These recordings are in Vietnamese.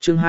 chương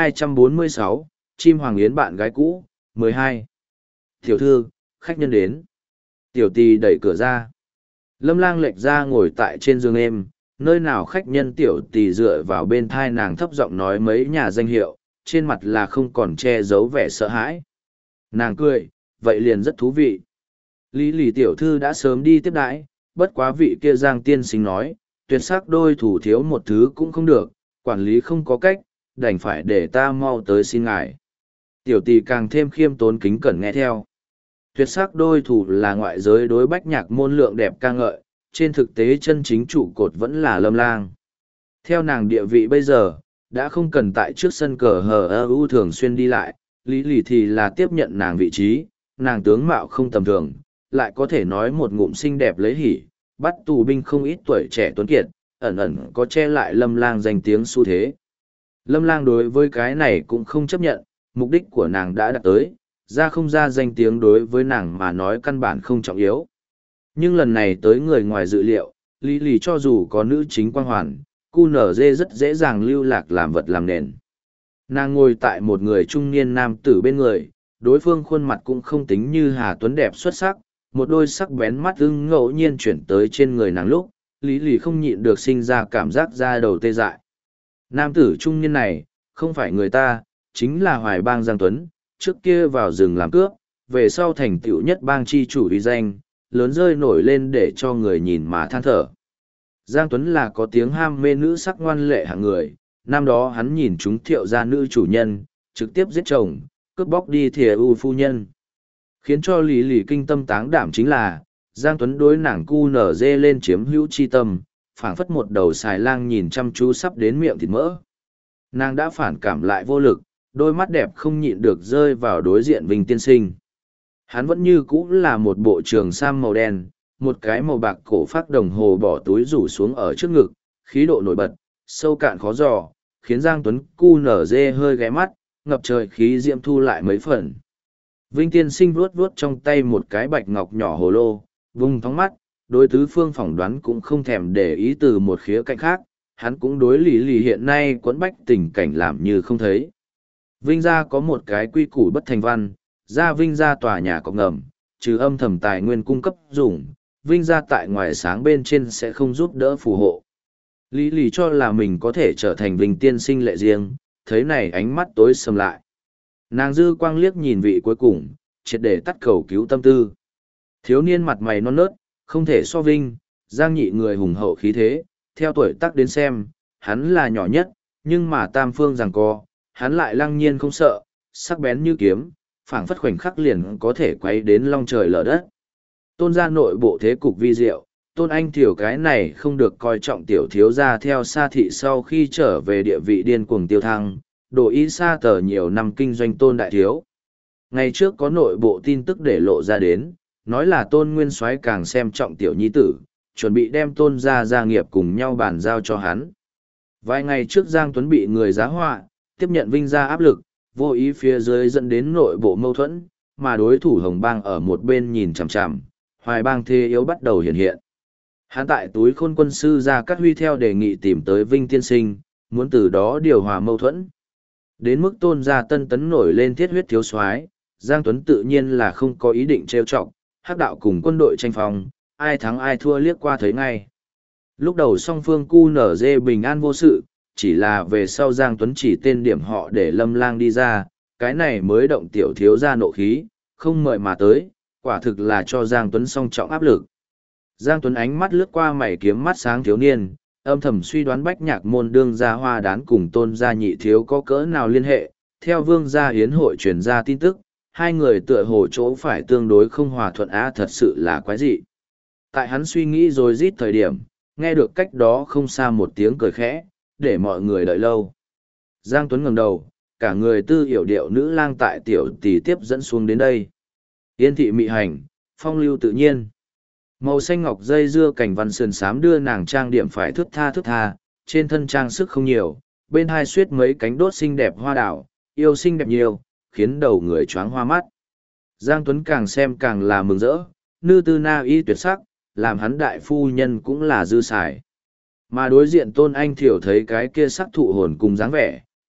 246, chim hoàng yến bạn gái cũ, 12. Tiểu thư, khách nhân đến. Tiểu tỳ đẩy cửa ra. Lâm Lang lệch ra ngồi tại trên giường êm, nơi nào khách nhân tiểu tỳ dựa vào bên thai nàng thấp giọng nói mấy nhà danh hiệu, trên mặt là không còn che giấu vẻ sợ hãi. Nàng cười, vậy liền rất thú vị. Lý lì tiểu thư đã sớm đi tiếp đãi, bất quá vị kia Giang tiên sinh nói, tuyệt sắc đôi thủ thiếu một thứ cũng không được, quản lý không có cách, đành phải để ta mau tới xin ngài. Tiểu tỳ càng thêm khiêm tốn kính cẩn nghe theo. Tuyệt sắc đôi thủ là ngoại giới đối bách nhạc môn lượng đẹp ca ngợi, trên thực tế chân chính trụ cột vẫn là Lâm Lang. Theo nàng địa vị bây giờ, đã không cần tại trước sân cờ HU thường xuyên đi lại, lý lì thì là tiếp nhận nàng vị trí, nàng tướng mạo không tầm thường, lại có thể nói một ngụm xinh đẹp lấy hỉ, bắt tù binh không ít tuổi trẻ tuấn kiệt, ẩn ẩn có che lại Lâm Lang danh tiếng xu thế. Lâm Lang đối với cái này cũng không chấp nhận, mục đích của nàng đã đạt tới, ra không ra danh tiếng đối với nàng mà nói căn bản không trọng yếu. Nhưng lần này tới người ngoài dự liệu, lý lì cho dù có nữ chính quang hoàn, QNZ rất dễ dàng lưu lạc làm vật làm nền. Nàng ngồi tại một người trung niên nam tử bên người, đối phương khuôn mặt cũng không tính như Hà Tuấn đẹp xuất sắc, một đôi sắc bén mắt ưng ngẫu nhiên chuyển tới trên người nàng lúc, lý lì không nhịn được sinh ra cảm giác da đầu tê dại. Nam tử trung niên này, không phải người ta, chính là Hoài Bang Giang Tuấn, trước kia vào rừng làm cướp, về sau thành tựu nhất bang chi chủ uy danh, lớn rơi nổi lên để cho người nhìn mà than thở. Giang Tuấn là có tiếng ham mê nữ sắc ngoan lệ hạng người, năm đó hắn nhìn chúng Thiệu gia nữ chủ nhân, trực tiếp giết chồng, cướp bóc đi thìa u phu nhân. Khiến cho Lý Lì kinh tâm táng đảm chính là, Giang Tuấn đối nàng cu nở dê lên chiếm hữu chi tâm, phảng phất một đầu xài lang nhìn chăm chú sắp đến miệng thịt mỡ. Nàng đã phản cảm lại vô lực, đôi mắt đẹp không nhịn được rơi vào đối diện Vinh tiên sinh. Hắn vẫn như cũ là một bộ trường sam màu đen, một cái màu bạc cổ phát đồng hồ bỏ túi rủ xuống ở trước ngực, khí độ nổi bật, sâu cạn khó dò, khiến Giang Tuấn cu nở dê hơi ghé mắt, ngập trời khí diễm thu lại mấy phần. Vinh tiên sinh vuốt vuốt trong tay một cái bạch ngọc nhỏ hồ lô, vùng thóng mắt, đối tứ phương phỏng đoán cũng không thèm để ý từ một khía cạnh khác, hắn cũng đối Lý Lì hiện nay quấn bách tình cảnh làm như không thấy. Vinh gia có một cái quy củ bất thành văn, ra Vinh gia tòa nhà có ngầm, trừ âm thầm tài nguyên cung cấp dùng, Vinh gia tại ngoài sáng bên trên sẽ không giúp đỡ phù hộ. Lý Lì cho là mình có thể trở thành Vinh tiên sinh lệ riêng, thấy này ánh mắt tối sầm lại. Nàng dư quang liếc nhìn vị cuối cùng, triệt để tắt cầu cứu tâm tư. Thiếu niên mặt mày non nớt, không thể so Vinh, Giang nhị người hùng hậu khí thế, theo tuổi tác đến xem, hắn là nhỏ nhất, nhưng mà tam phương giằng co, hắn lại lăng nhiên không sợ, sắc bén như kiếm, phảng phất khoảnh khắc liền có thể quay đến long trời lở đất. Tôn gia nội bộ thế cục vi diệu, Tôn Anh Thiểu cái này không được coi trọng tiểu thiếu gia theo Sa thị sau khi trở về địa vị điên cuồng tiêu thăng, đổ ý Sa tờ nhiều năm kinh doanh Tôn đại thiếu. Ngày trước có nội bộ tin tức để lộ ra đến, nói là Tôn Nguyên Soái càng xem trọng tiểu nhi tử, chuẩn bị đem Tôn gia nghiệp cùng nhau bàn giao cho hắn. Vài ngày trước Giang Tuấn bị người giá họa, tiếp nhận Vinh gia áp lực, vô ý phía dưới dẫn đến nội bộ mâu thuẫn, mà đối thủ Hồng Bang ở một bên nhìn chằm chằm, Hoài Bang thế yếu bắt đầu hiện hiện. Hắn tại túi khôn quân sư ra cắt huy theo đề nghị tìm tới Vinh tiên sinh, muốn từ đó điều hòa mâu thuẫn. Đến mức Tôn gia tân tấn nổi lên thiết huyết thiếu soái, Giang Tuấn tự nhiên là không có ý định trêu chọc, hắc đạo cùng quân đội tranh phòng, ai thắng ai thua liếc qua thấy ngay. Lúc đầu song phương QNZ bình an vô sự, chỉ là về sau Giang Tuấn chỉ tên điểm họ để Lâm Lang đi ra, cái này mới động tiểu thiếu ra nộ khí, không mời mà tới, quả thực là cho Giang Tuấn song trọng áp lực. Giang Tuấn ánh mắt lướt qua mày kiếm mắt sáng thiếu niên, âm thầm suy đoán bách nhạc môn đương gia hoa đán cùng Tôn gia nhị thiếu có cỡ nào liên hệ, theo vương gia hiến hội truyền ra tin tức, hai người tựa hồ chỗ phải tương đối không hòa thuận thật sự là quái dị. Tại hắn suy nghĩ rồi rít thời điểm, nghe được cách đó không xa một tiếng cười khẽ, để mọi người đợi lâu. Giang Tuấn ngẩng đầu, cả người tư hiểu điệu nữ lang tại tiểu tỷ tiếp dẫn xuống đến đây. Yên thị mị hành, phong lưu tự nhiên. Màu xanh ngọc dây dưa cảnh văn sườn xám đưa nàng trang điểm phải thướt tha, trên thân trang sức không nhiều, bên hai xuyết mấy cánh đốt xinh đẹp hoa đảo, yêu xinh đẹp nhiều, khiến đầu người choáng hoa mắt. Giang Tuấn càng xem càng là mừng rỡ, nữ tư na y tuyệt sắc, làm hắn đại phu nhân cũng là dư xài. Mà đối diện Tôn Anh Thiểu thấy cái kia sắc thụ hồn cùng dáng vẻ,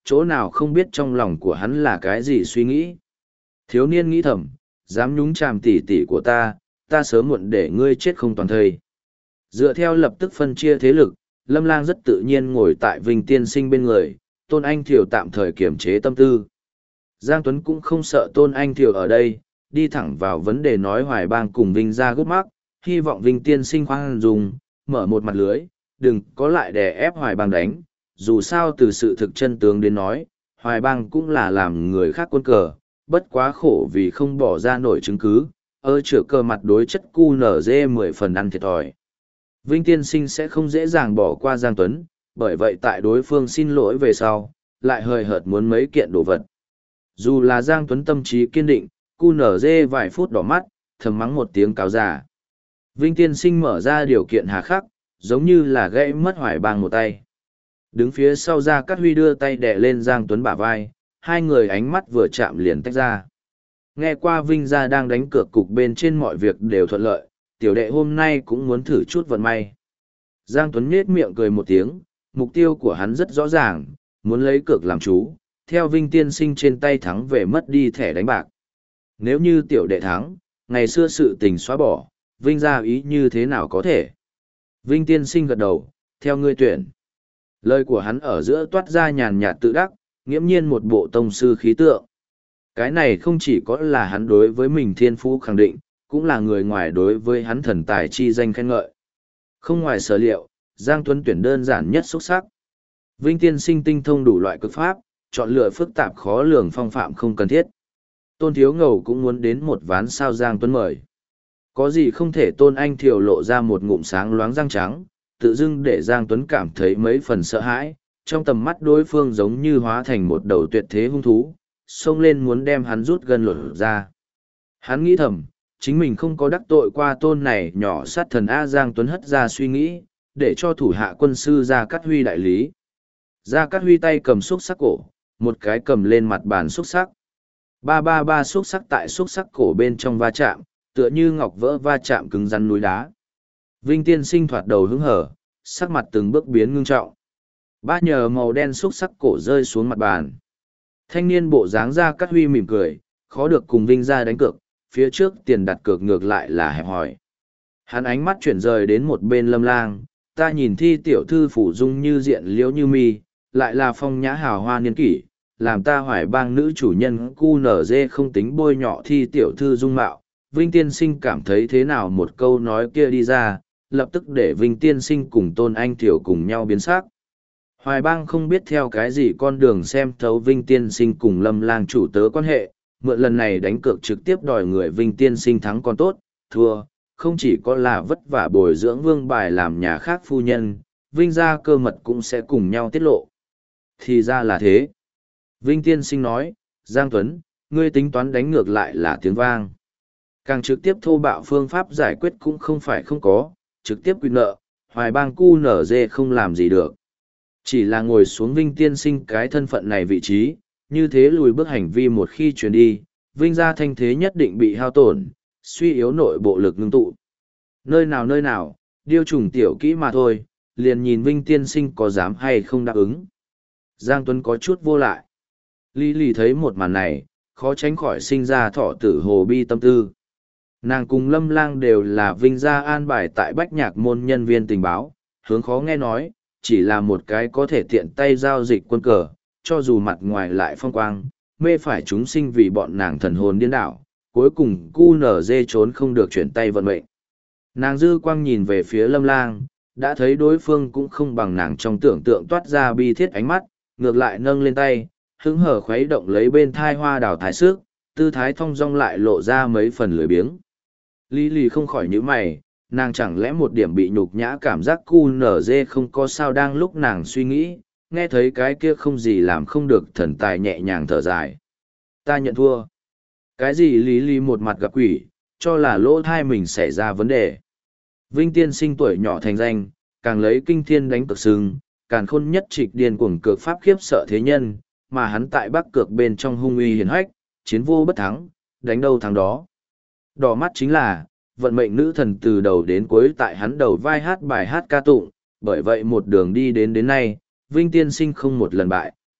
chỗ nào không biết trong lòng của hắn là cái gì suy nghĩ. Thiếu niên nghĩ thầm, dám nhúng chàm tỉ tỉ của ta sớm muộn để ngươi chết không toàn thây. Dựa theo lập tức phân chia thế lực, Lâm Lang rất tự nhiên ngồi tại Vinh Tiên Sinh bên người, Tôn Anh Thiều tạm thời kiềm chế tâm tư. Giang Tuấn cũng không sợ Tôn Anh Thiều ở đây, đi thẳng vào vấn đề nói Hoài Bang cùng Vinh ra gút mắc, hy vọng Vinh Tiên Sinh khoan dùng, mở một mặt lưới, đừng có lại đè ép Hoài Bang đánh. Dù sao từ sự thực chân tướng đến nói, Hoài Bang cũng là làm người khác quân cờ, bất quá khổ vì không bỏ ra nổi chứng cứ, chữa cờ mặt đối chất QNZ 10 phần ăn thiệt thòi. Vinh Tiên Sinh sẽ không dễ dàng bỏ qua Giang Tuấn, bởi vậy tại đối phương xin lỗi về sau, lại hời hợt muốn mấy kiện đồ vật. Dù là Giang Tuấn tâm trí kiên định, QNZ vài phút đỏ mắt, thầm mắng một tiếng cáo già. Vinh Tiên Sinh mở ra điều kiện hà khắc, giống như là gãy mất Hoài Bang một tay. Đứng phía sau Gia Cát Huy đưa tay đè lên Giang Tuấn bả vai, hai người ánh mắt vừa chạm liền tách ra. Nghe qua Vinh gia đang đánh cược cục bên trên mọi việc đều thuận lợi, tiểu đệ hôm nay cũng muốn thử chút vận may. Giang Tuấn nhếch miệng cười một tiếng, mục tiêu của hắn rất rõ ràng, muốn lấy cược làm chú, theo Vinh Tiên Sinh trên tay thắng về mất đi thẻ đánh bạc. Nếu như tiểu đệ thắng, ngày xưa sự tình xóa bỏ, Vinh gia ý như thế nào có thể? Vinh Tiên Sinh gật đầu, theo ngươi tuyển. Lời của hắn ở giữa toát ra nhàn nhạt tự đắc, nghiễm nhiên một bộ tông sư khí tượng. Cái này không chỉ có là hắn đối với mình thiên phú khẳng định, cũng là người ngoài đối với hắn thần tài chi danh khen ngợi. Không ngoài sở liệu, Giang Tuấn tuyển đơn giản nhất xuất sắc. Vinh Tiên Sinh tinh thông đủ loại cực pháp, chọn lựa phức tạp khó lường phong phạm không cần thiết. Tôn Thiếu Ngầu cũng muốn đến một ván sao Giang Tuấn mời. Có gì không thể Tôn Anh Thiều lộ ra một ngụm sáng loáng răng trắng, tự dưng để Giang Tuấn cảm thấy mấy phần sợ hãi, trong tầm mắt đối phương giống như hóa thành một đầu tuyệt thế hung thú, xông lên muốn đem hắn rút gân lột ra. Hắn nghĩ thầm, chính mình không có đắc tội qua Tôn này nhỏ sát thần A. Giang Tuấn hất ra suy nghĩ, để cho thủ hạ quân sư Gia Cát Huy đại lý. Gia Cát Huy tay cầm xúc sắc cổ, một cái cầm lên mặt bàn xúc sắc. Ba xúc sắc tại xúc sắc cổ bên trong va chạm, tựa như ngọc vỡ va chạm cứng rắn núi đá. Vinh Tiên Sinh thoạt đầu hứng hở, sắc mặt từng bước biến ngưng trọng. Ba nhờ màu đen xúc sắc cổ rơi xuống mặt bàn. Thanh niên bộ dáng Gia Cát Huy mỉm cười, khó được cùng Vinh ra đánh cược, phía trước tiền đặt cược ngược lại là hẹp hòi. Hắn ánh mắt chuyển rời đến một bên Lâm Lang, ta nhìn thi tiểu thư phủ dung như diện liễu như mi, lại là phong nhã hào hoa niên kỷ, làm ta Hoài Bang nữ chủ nhân QNZ không tính bôi nhọ thi tiểu thư dung mạo. Vinh Tiên Sinh cảm thấy thế nào một câu nói kia đi ra, lập tức để Vinh Tiên Sinh cùng Tôn Anh Thiểu cùng nhau biến sắc. Hoài Bang không biết theo cái gì con đường xem thấu Vinh Tiên Sinh cùng Lâm Lang chủ tớ quan hệ, mượn lần này đánh cược trực tiếp đòi người Vinh Tiên Sinh thắng còn tốt, thua, không chỉ có là vất vả bồi dưỡng vương bài làm nhà khác phu nhân, Vinh gia cơ mật cũng sẽ cùng nhau tiết lộ. Thì ra là thế. Vinh Tiên Sinh nói, Giang Tuấn, ngươi tính toán đánh ngược lại là tiếng vang. Càng trực tiếp thô bạo phương pháp giải quyết cũng không phải không có, trực tiếp quy nợ, Hoài Bang QNZ không làm gì được. Chỉ là ngồi xuống Vinh Tiên Sinh cái thân phận này vị trí, như thế lùi bước hành vi một khi truyền đi, Vinh gia thanh thế nhất định bị hao tổn, suy yếu nội bộ lực ngưng tụ. Nơi nào, điêu trùng tiểu kỹ mà thôi, liền nhìn Vinh Tiên Sinh có dám hay không đáp ứng. Giang Tuấn có chút vô lại. Lý lì thấy một màn này, khó tránh khỏi sinh ra thọ tử hồ bi tâm tư. Nàng cùng Lâm Lang đều là Vinh gia an bài tại Bách Nhạc môn nhân viên tình báo, hướng khó nghe nói, chỉ là một cái có thể tiện tay giao dịch quân cờ, cho dù mặt ngoài lại phong quang, mê phải chúng sinh vì bọn nàng thần hồn điên đảo, cuối cùng QNZ trốn không được chuyển tay vận mệnh. Nàng dư quang nhìn về phía Lâm Lang, đã thấy đối phương cũng không bằng nàng trong tưởng tượng toát ra bi thiết ánh mắt, ngược lại nâng lên tay, hứng hở khuấy động lấy bên thai hoa đào thái sức, tư thái thong dong lại lộ ra mấy phần lười biếng. Lý lì không khỏi nhíu mày, nàng chẳng lẽ một điểm bị nhục nhã cảm giác QNZ không có sao đang lúc nàng suy nghĩ, nghe thấy cái kia không gì làm không được thần tài nhẹ nhàng thở dài. Ta nhận thua. Cái gì Lý lì một mặt gặp quỷ, cho là lỗ thai mình xảy ra vấn đề. Vinh Tiên Sinh tuổi nhỏ thành danh, càng lấy kinh thiên đánh cực sừng, càng khôn nhất trịch điên cuồng cược pháp khiếp sợ thế nhân, mà hắn tại bắc cược bên trong hung uy hiển hách, chiến vô bất thắng, đánh đâu thắng đó. Đỏ mắt chính là, vận mệnh nữ thần từ đầu đến cuối tại hắn đầu vai hát bài hát ca tụng, bởi vậy một đường đi đến nay, Vinh Tiên Sinh không một lần bại,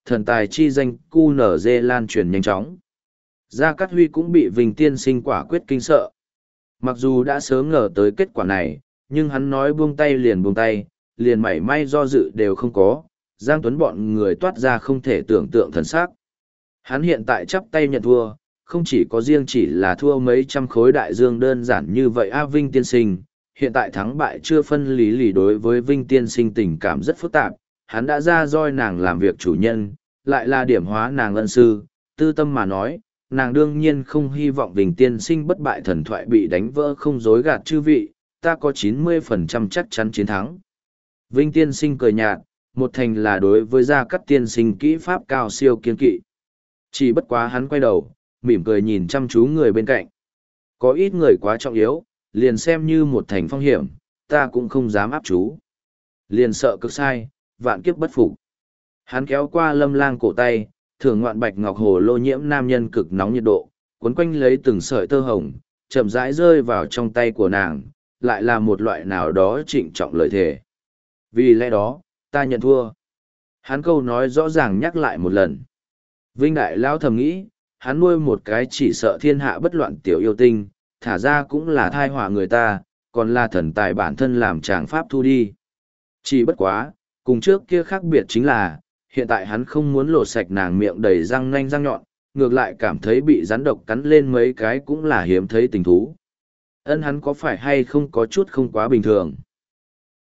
thần tài chi danh cu nở dê lan truyền nhanh chóng. Gia Cát Huy cũng bị Vinh Tiên Sinh quả quyết kinh sợ. Mặc dù đã sớm ngờ tới kết quả này, nhưng hắn nói buông tay, liền mảy may do dự đều không có. Giang Tuấn bọn người toát ra không thể tưởng tượng thần sắc. Hắn hiện tại chắp tay nhận thua, không chỉ có riêng chỉ là thua mấy trăm khối đại dương đơn giản như vậy Vinh Tiên Sinh, hiện tại thắng bại chưa phân lý lì đối với Vinh Tiên Sinh tình cảm rất phức tạp, hắn đã ra roi nàng làm việc chủ nhân, lại là điểm hóa nàng ân sư, tư tâm mà nói, nàng đương nhiên không hy vọng Vinh Tiên Sinh bất bại thần thoại bị đánh vỡ không dối gạt chư vị, ta có 90% chắc chắn chiến thắng. Vinh Tiên Sinh cười nhạt, một thành là đối với Gia Cát Tiên Sinh kỹ pháp cao siêu kiên kỵ. Chỉ bất quá hắn quay đầu, mỉm cười nhìn chăm chú người bên cạnh. Có ít người quá trọng yếu, liền xem như một thành phong hiểm, ta cũng không dám áp chú. Liền sợ cực sai, vạn kiếp bất phục. Hắn kéo qua Lâm Lang cổ tay, thưởng ngoạn bạch ngọc hồ lô nhiễm nam nhân cực nóng nhiệt độ, cuốn quanh lấy từng sợi tơ hồng, chậm rãi rơi vào trong tay của nàng, lại là một loại nào đó trịnh trọng lợi thể. Vì lẽ đó, ta nhận thua. Hắn câu nói rõ ràng nhắc lại một lần. Vinh Đại Lão thầm nghĩ, hắn nuôi một cái chỉ sợ thiên hạ bất loạn tiểu yêu tinh, thả ra cũng là thai họa người ta, còn là thần tài bản thân làm chàng pháp thu đi. Chỉ bất quá, cùng trước kia khác biệt chính là, hiện tại hắn không muốn lột sạch nàng miệng đầy răng nanh răng nhọn, ngược lại cảm thấy bị rắn độc cắn lên mấy cái cũng là hiếm thấy tình thú. Ân hắn có phải hay không có chút không quá bình thường.